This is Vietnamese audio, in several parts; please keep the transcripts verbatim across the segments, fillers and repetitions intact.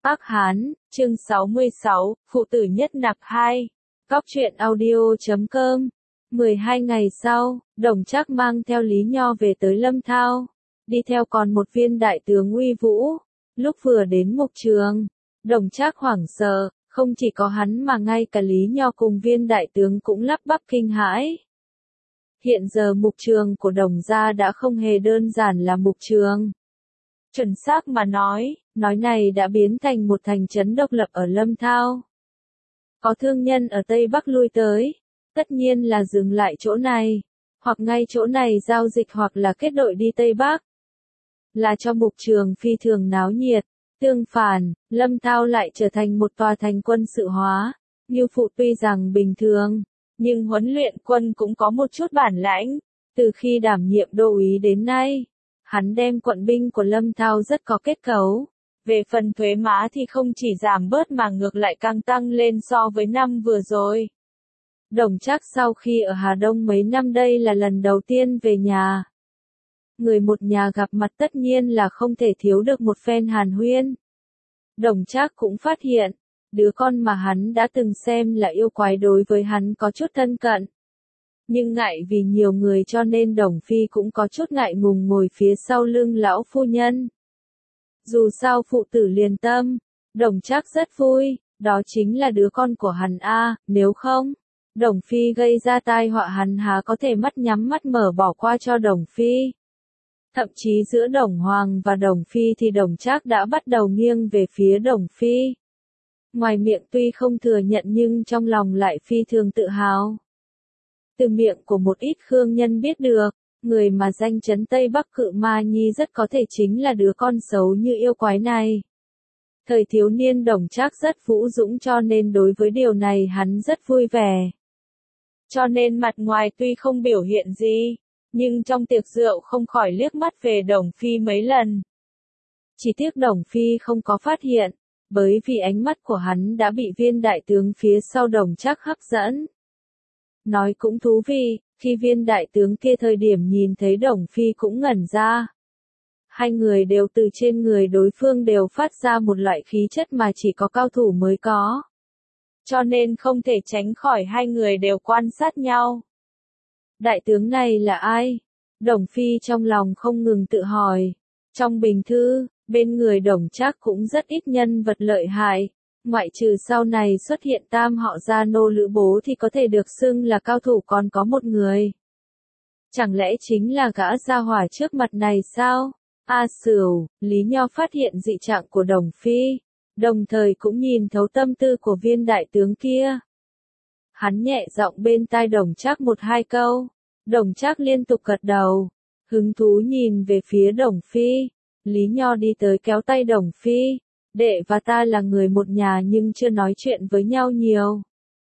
Ác Hán, chương sáu mươi sáu, Phụ tử nhất nặc hai. Cóc truyện audio chấm com. mười hai ngày sau, Đồng Trác mang theo Lý Nho về tới Lâm Thao, đi theo còn một viên đại tướng uy vũ. Lúc vừa đến mục trường, Đồng Trác hoảng sợ, không chỉ có hắn mà ngay cả Lý Nho cùng viên đại tướng cũng lắp bắp kinh hãi. Hiện giờ mục trường của Đồng gia đã không hề đơn giản là mục trường. Chuẩn xác mà nói, nói này đã biến thành một thành trấn độc lập ở Lâm Thao. Có thương nhân ở Tây Bắc lui tới, tất nhiên là dừng lại chỗ này, hoặc ngay chỗ này giao dịch hoặc là kết đội đi Tây Bắc. Là cho mục trường phi thường náo nhiệt, tương phản, Lâm Thao lại trở thành một tòa thành quân sự hóa. Như Phụ tuy rằng bình thường, nhưng huấn luyện quân cũng có một chút bản lãnh, từ khi đảm nhiệm đô úy đến nay. Hắn đem quận binh của Lâm Thao rất có kết cấu. Về phần thuế má thì không chỉ giảm bớt mà ngược lại càng tăng lên so với năm vừa rồi. Đồng Trác sau khi ở Hà Đông mấy năm đây là lần đầu tiên về nhà. Người một nhà gặp mặt tất nhiên là không thể thiếu được một phen hàn huyên. Đồng Trác cũng phát hiện, đứa con mà hắn đã từng xem là yêu quái đối với hắn có chút thân cận. Nhưng ngại vì nhiều người cho nên Đồng Phi cũng có chút ngại ngùng ngồi phía sau lưng lão phu nhân. Dù sao phụ tử liền tâm, Đồng Trác rất vui, đó chính là đứa con của hắn a, nếu không, Đồng Phi gây ra tai họa hắn há có thể mắt nhắm mắt mở bỏ qua cho Đồng Phi. Thậm chí giữa Đồng Hoàng và Đồng Phi thì Đồng Trác đã bắt đầu nghiêng về phía Đồng Phi. Ngoài miệng tuy không thừa nhận nhưng trong lòng lại phi thường tự hào. Từ miệng của một ít khương nhân biết được, người mà danh chấn Tây Bắc Cự Ma Nhi rất có thể chính là đứa con xấu như yêu quái này. Thời thiếu niên Đồng Trác rất vũ dũng cho nên đối với điều này hắn rất vui vẻ. Cho nên mặt ngoài tuy không biểu hiện gì, nhưng trong tiệc rượu không khỏi liếc mắt về Đồng Phi mấy lần. Chỉ tiếc Đồng Phi không có phát hiện, bởi vì ánh mắt của hắn đã bị viên đại tướng phía sau Đồng Trác hấp dẫn. Nói cũng thú vị, khi viên đại tướng kia thời điểm nhìn thấy Đồng Phi cũng ngẩn ra. Hai người đều từ trên người đối phương đều phát ra một loại khí chất mà chỉ có cao thủ mới có. Cho nên không thể tránh khỏi hai người đều quan sát nhau. Đại tướng này là ai? Đồng Phi trong lòng không ngừng tự hỏi. Trong bình thư, bên người Đồng Trác cũng rất ít nhân vật lợi hại. Ngoại trừ sau này xuất hiện tam họ Gia Nô Lữ Bố thì có thể được xưng là cao thủ còn có một người. Chẳng lẽ chính là gã gia hỏa trước mặt này sao? A Sửu, Lý Nho phát hiện dị trạng của Đồng Phi, đồng thời cũng nhìn thấu tâm tư của viên đại tướng kia. Hắn nhẹ giọng bên tai Đồng Trác một hai câu, Đồng Trác liên tục gật đầu, hứng thú nhìn về phía Đồng Phi. Lý Nho đi tới kéo tay Đồng Phi. Đệ và ta là người một nhà nhưng chưa nói chuyện với nhau nhiều.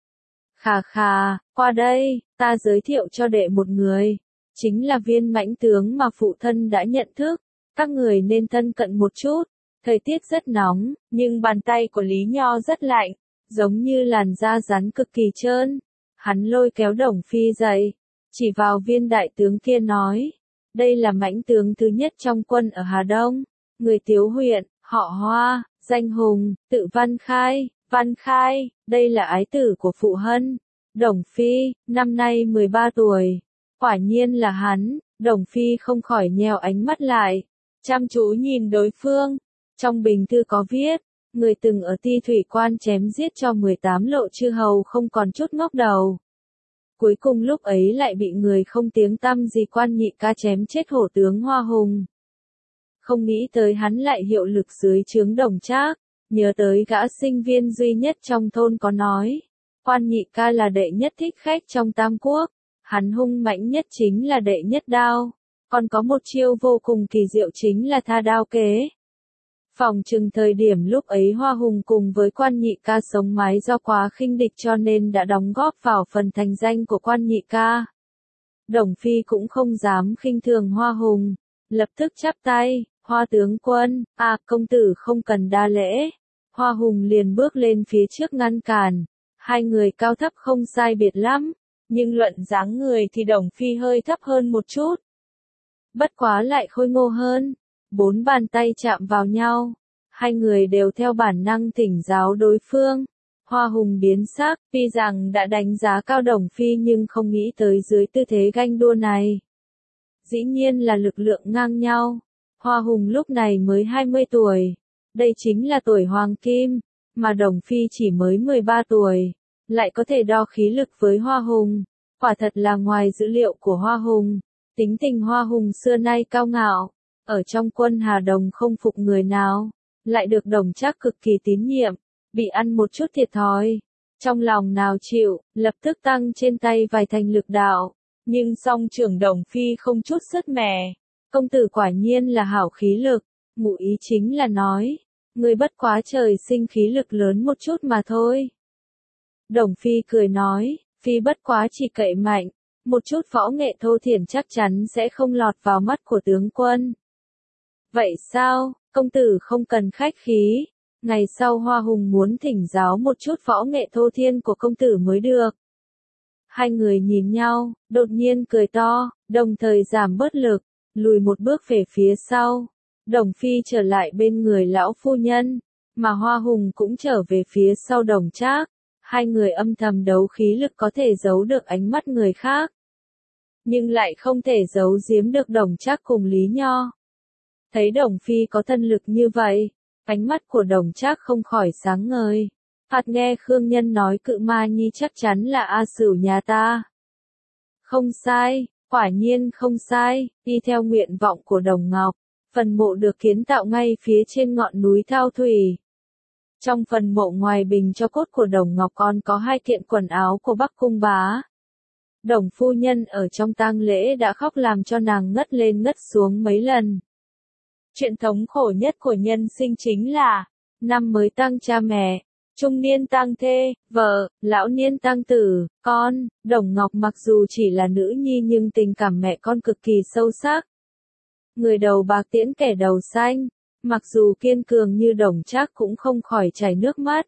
Khà khà, qua đây, ta giới thiệu cho đệ một người. Chính là viên mãnh tướng mà phụ thân đã nhận thức. Các người nên thân cận một chút. Thời tiết rất nóng, nhưng bàn tay của Lý Nho rất lạnh, giống như làn da rắn cực kỳ trơn. Hắn lôi kéo Đồng Phi dậy, chỉ vào viên đại tướng kia nói. Đây là mãnh tướng thứ nhất trong quân ở Hà Đông, người Tiếu huyện, họ Hoa. Danh Hùng, tự Văn Khai, Văn Khai, đây là ái tử của phụ Hân. Đồng Phi, năm nay mười ba tuổi. Quả nhiên là hắn, Đồng Phi không khỏi nheo ánh mắt lại. Chăm chú nhìn đối phương. Trong bình thư có viết, người từng ở Ti Thủy Quan chém giết cho mười tám lộ chư hầu không còn chút ngóc đầu. Cuối cùng lúc ấy lại bị người không tiếng tăm gì Quan Nhị Ca chém chết hổ tướng Hoa Hùng. Không nghĩ tới hắn lại hiệu lực dưới trướng Đồng Trác, nhớ tới gã sinh viên duy nhất trong thôn có nói, Quan Nhị Ca là đệ nhất thích khách trong Tam Quốc, hắn hung mạnh nhất chính là đệ nhất đao, còn có một chiêu vô cùng kỳ diệu chính là tha đao kế. Phòng chừng thời điểm lúc ấy Hoa Hùng cùng với Quan Nhị Ca sống mái do quá khinh địch cho nên đã đóng góp vào phần thành danh của Quan Nhị Ca. Đồng Phi cũng không dám khinh thường Hoa Hùng, lập tức chắp tay. Hoa tướng quân, à công tử không cần đa lễ. Hoa Hùng liền bước lên phía trước ngăn cản. Hai người cao thấp không sai biệt lắm, nhưng luận dáng người thì Đồng Phi hơi thấp hơn một chút. Bất quá lại khôi ngô hơn. Bốn bàn tay chạm vào nhau. Hai người đều theo bản năng thỉnh giáo đối phương. Hoa Hùng biến sắc, tuy rằng đã đánh giá cao Đồng Phi nhưng không nghĩ tới dưới tư thế ganh đua này. Dĩ nhiên là lực lượng ngang nhau. Hoa Hùng lúc này mới hai mươi tuổi. Đây chính là tuổi hoàng kim, mà Đồng Phi chỉ mới mười ba tuổi. Lại có thể đo khí lực với Hoa Hùng. Quả thật là ngoài dữ liệu của Hoa Hùng. Tính tình Hoa Hùng xưa nay cao ngạo. Ở trong quân Hà Đồng không phục người nào. Lại được Đồng Trác cực kỳ tín nhiệm. Bị ăn một chút thiệt thòi. Trong lòng nào chịu, lập tức tăng trên tay vài thành lực đạo. Nhưng song trưởng Đồng Phi không chút sứt mẻ. Công tử quả nhiên là hảo khí lực. Ngụ ý chính là nói. Người bất quá trời sinh khí lực lớn một chút mà thôi. Đồng Phi cười nói. Phi bất quá chỉ cậy mạnh. Một chút võ nghệ thô thiển chắc chắn sẽ không lọt vào mắt của tướng quân. Vậy sao, công tử không cần khách khí. Ngày sau Hoa Hùng muốn thỉnh giáo một chút võ nghệ thô thiên của công tử mới được. Hai người nhìn nhau, đột nhiên cười to, đồng thời giảm bớt lực, lùi một bước về phía sau. Đồng Phi trở lại bên người lão phu nhân, mà Hoa Hùng cũng trở về phía sau Đồng Trác. Hai người âm thầm đấu khí lực có thể giấu được ánh mắt người khác. Nhưng lại không thể giấu giếm được Đồng Trác cùng Lý Nho. Thấy Đồng Phi có thân lực như vậy, ánh mắt của Đồng Trác không khỏi sáng ngời. Hạt nghe Khương Nhân nói Cự Ma Nhi chắc chắn là A Sửu nhà ta. Không sai, quả nhiên không sai, đi theo nguyện vọng của Đồng Ngọc, phần mộ được kiến tạo ngay phía trên ngọn núi Thao Thủy. Trong phần mộ ngoài bình cho cốt của Đồng Ngọc còn có hai kiện quần áo của Bắc Cung Bá. Đồng phu nhân ở trong tang lễ đã khóc làm cho nàng ngất lên ngất xuống mấy lần. Chuyện thống khổ nhất của nhân sinh chính là năm mới tang cha mẹ, trung niên tang thê, vợ, lão niên tang tử, con. Đồng Ngọc mặc dù chỉ là nữ nhi nhưng tình cảm mẹ con cực kỳ sâu sắc. Người đầu bạc tiễn kẻ đầu xanh, mặc dù kiên cường như Đồng Trác cũng không khỏi chảy nước mắt.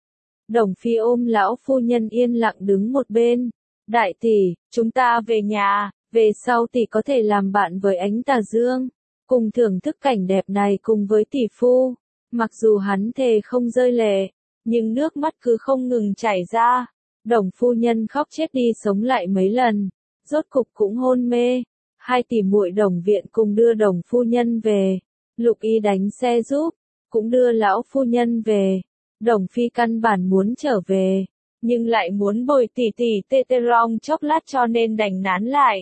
Đồng Phi ôm lão phu nhân yên lặng đứng một bên. Đại tỷ, chúng ta về nhà, về sau tỷ có thể làm bạn với Ánh Tà Dương, cùng thưởng thức cảnh đẹp này cùng với tỷ phu. Mặc dù hắn thề không rơi lệ, nhưng nước mắt cứ không ngừng chảy ra. Đồng phu nhân khóc chết đi sống lại mấy lần, rốt cục cũng hôn mê. Hai tỷ muội Đồng viện cùng đưa Đồng phu nhân về. Lục Y đánh xe giúp, cũng đưa lão phu nhân về. Đồng Phi căn bản muốn trở về, nhưng lại muốn bồi tỷ tỷ tê tê rong chốc lát cho nên đành nán lại.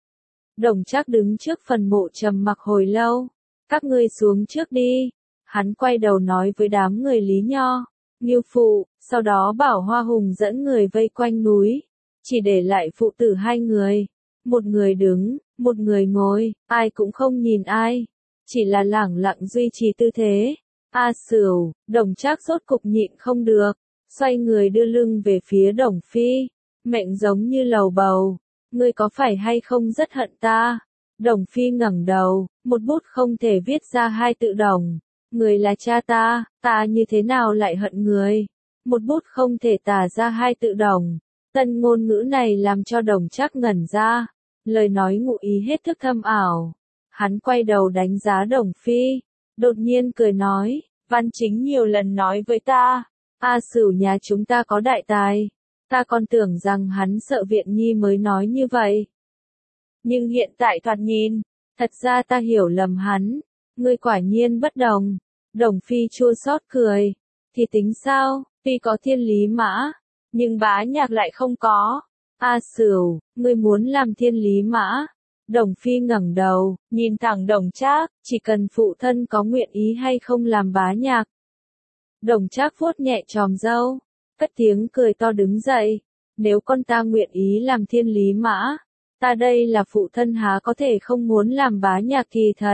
Đồng Trác đứng trước phần mộ trầm mặc hồi lâu. Các ngươi xuống trước đi. Hắn quay đầu nói với đám người Lý Nho, Ngưu phụ, sau đó bảo Hoa Hùng dẫn người vây quanh núi. Chỉ để lại phụ tử hai người. Một người đứng, một người ngồi, ai cũng không nhìn ai. Chỉ là lẳng lặng duy trì tư thế. A Sửu, Đồng Trác rốt cục nhịn không được. Xoay người đưa lưng về phía Đồng Phi. Mệnh giống như lầu bầu. Ngươi có phải hay không rất hận ta? Đồng Phi ngẩng đầu, một bút không thể viết ra hai tự đồng. Người là cha ta, ta như thế nào lại hận người? Một bút không thể tả ra hai tự đồng. Tân ngôn ngữ này làm cho Đồng Trác ngẩn ra. Lời nói ngụ ý hết thức thâm ảo. Hắn quay đầu đánh giá Đồng Phi. Đột nhiên cười nói, Văn Chính nhiều lần nói với ta. A Sửu nhà chúng ta có đại tài. Ta còn tưởng rằng hắn sợ Viện Nhi mới nói như vậy. Nhưng hiện tại thoạt nhìn, thật ra ta hiểu lầm hắn. Ngươi quả nhiên bất đồng. Đồng Phi chua xót cười. Thì tính sao, tuy có thiên lý mã, nhưng Bá Nhạc lại không có. A Sửu, ngươi muốn làm thiên lý mã. Đồng Phi ngẩng đầu, nhìn thẳng Đồng Trác, chỉ cần phụ thân có nguyện ý hay không làm Bá Nhạc. Đồng Trác vuốt nhẹ chòm râu, cất tiếng cười to đứng dậy. Nếu con ta nguyện ý làm thiên lý mã, ta đây là phụ thân há có thể không muốn làm Bá Nhạc kỳ thật.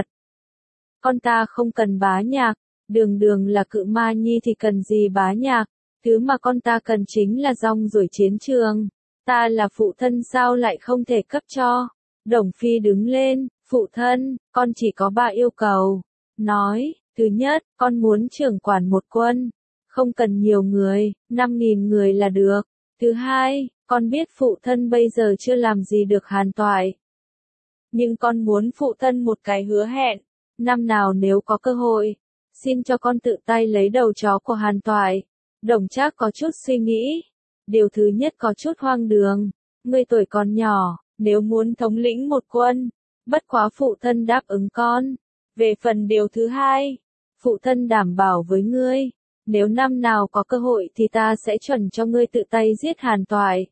Con ta không cần Bá Nhạc, đường đường là Cự Ma Nhi thì cần gì Bá Nhạc, thứ mà con ta cần chính là rong ruổi chiến trường. Ta là phụ thân sao lại không thể cấp cho. Đồng Phi đứng lên, phụ thân, con chỉ có ba yêu cầu. Nói, thứ nhất, con muốn trưởng quản một quân. Không cần nhiều người, năm nghìn người là được. Thứ hai, con biết phụ thân bây giờ chưa làm gì được Hàn Toại. Nhưng con muốn phụ thân một cái hứa hẹn. Năm nào nếu có cơ hội, xin cho con tự tay lấy đầu chó của Hàn Toại. Đồng Trác có chút suy nghĩ. Điều thứ nhất có chút hoang đường. Ngươi tuổi còn nhỏ, nếu muốn thống lĩnh một quân, bất quá phụ thân đáp ứng con. Về phần điều thứ hai, phụ thân đảm bảo với ngươi, nếu năm nào có cơ hội thì ta sẽ chuẩn cho ngươi tự tay giết Hàn Toại.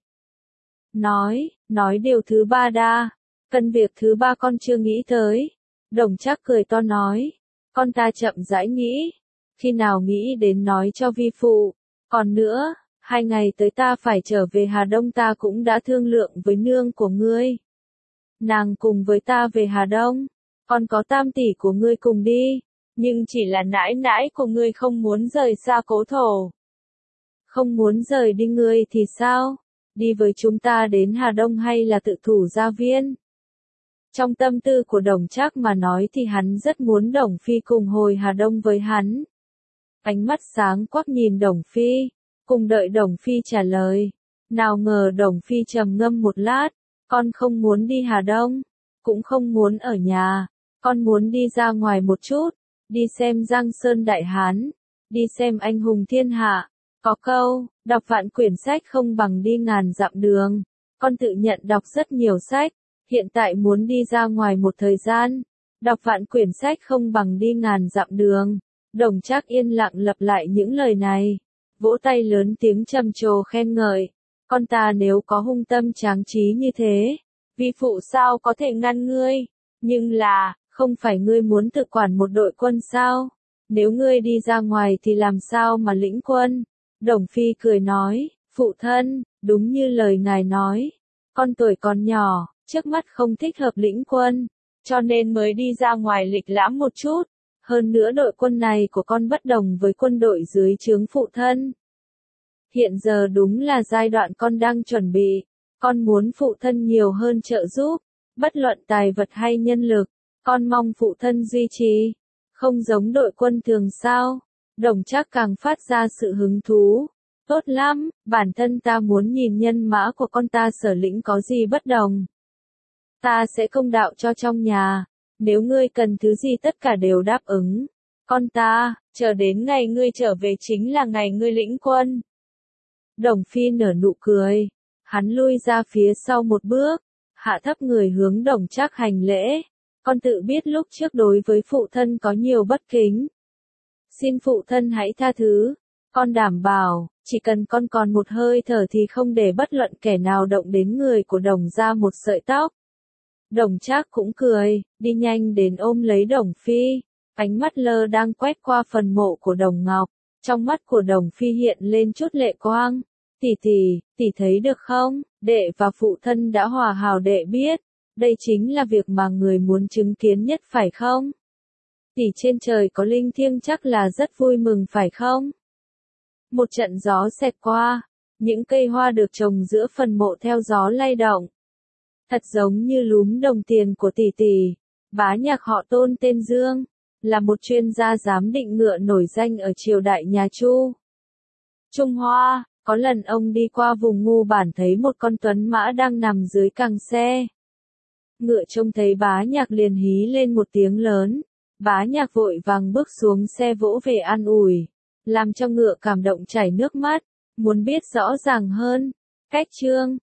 Nói, nói điều thứ ba đa, cần việc thứ ba con chưa nghĩ tới. Đồng Trác cười to nói, con ta chậm rãi nghĩ, khi nào nghĩ đến nói cho vi phụ. Còn nữa, hai ngày tới ta phải trở về Hà Đông, ta cũng đã thương lượng với nương của ngươi. Nàng cùng với ta về Hà Đông, còn có tam tỷ của ngươi cùng đi, nhưng chỉ là nãi nãi của ngươi không muốn rời xa cố thổ. Không muốn rời đi ngươi thì sao? Đi với chúng ta đến Hà Đông hay là tự thủ gia viên? Trong tâm tư của Đồng Trác mà nói thì hắn rất muốn Đồng Phi cùng hồi Hà Đông với hắn. Ánh mắt sáng quắc nhìn Đồng Phi, cùng đợi Đồng Phi trả lời. Nào ngờ Đồng Phi trầm ngâm một lát, con không muốn đi Hà Đông, cũng không muốn ở nhà, con muốn đi ra ngoài một chút, đi xem Giang Sơn Đại Hán, đi xem anh hùng thiên hạ. Có câu, đọc vạn quyển sách không bằng đi ngàn dặm đường. Con tự nhận đọc rất nhiều sách, hiện tại muốn đi ra ngoài một thời gian. Đọc vạn quyển sách không bằng đi ngàn dặm đường. Đồng Trác yên lặng lặp lại những lời này, vỗ tay lớn tiếng trầm trồ khen ngợi. Con ta nếu có hung tâm tráng trí như thế, vi phụ sao có thể ngăn ngươi? Nhưng là, không phải ngươi muốn tự quản một đội quân sao? Nếu ngươi đi ra ngoài thì làm sao mà lĩnh quân? Đồng Phi cười nói, phụ thân, đúng như lời ngài nói, con tuổi còn nhỏ, trước mắt không thích hợp lĩnh quân, cho nên mới đi ra ngoài lịch lãm một chút. Hơn nữa đội quân này của con bất đồng với quân đội dưới trướng phụ thân. Hiện giờ đúng là giai đoạn con đang chuẩn bị, con muốn phụ thân nhiều hơn trợ giúp, bất luận tài vật hay nhân lực, con mong phụ thân duy trì, không giống đội quân thường sao. Đồng Trác càng phát ra sự hứng thú. Tốt lắm, bản thân ta muốn nhìn nhân mã của con ta sở lĩnh có gì bất đồng. Ta sẽ công đạo cho trong nhà, nếu ngươi cần thứ gì tất cả đều đáp ứng. Con ta, chờ đến ngày ngươi trở về chính là ngày ngươi lĩnh quân. Đồng Phi nở nụ cười, hắn lui ra phía sau một bước, hạ thấp người hướng Đồng Trác hành lễ. Con tự biết lúc trước đối với phụ thân có nhiều bất kính. Xin phụ thân hãy tha thứ, con đảm bảo, chỉ cần con còn một hơi thở thì không để bất luận kẻ nào động đến người của Đồng gia một sợi tóc. Đồng Trác cũng cười, đi nhanh đến ôm lấy Đồng Phi, ánh mắt lơ đang quét qua phần mộ của Đồng Ngọc, trong mắt của Đồng Phi hiện lên chút lệ quang. Tỷ tỷ, tỷ thấy được không, đệ và phụ thân đã hòa hảo, đệ biết, đây chính là việc mà người muốn chứng kiến nhất phải không? Tỷ trên trời có linh thiêng chắc là rất vui mừng phải không? Một trận gió xẹt qua, những cây hoa được trồng giữa phần mộ theo gió lay động. Thật giống như lúm đồng tiền của tỷ tỷ. Bá nhạc họ Tôn tên Dương, là một chuyên gia giám định ngựa nổi danh ở triều đại nhà Chu. Trung Hoa, có lần ông đi qua vùng Ngu Bản thấy một con tuấn mã đang nằm dưới cằng xe. Ngựa trông thấy bá nhạc liền hí lên một tiếng lớn. Bá nhạc vội vàng bước xuống xe vỗ về an ủi, làm cho ngựa cảm động chảy nước mắt. Muốn biết rõ ràng hơn, cách chương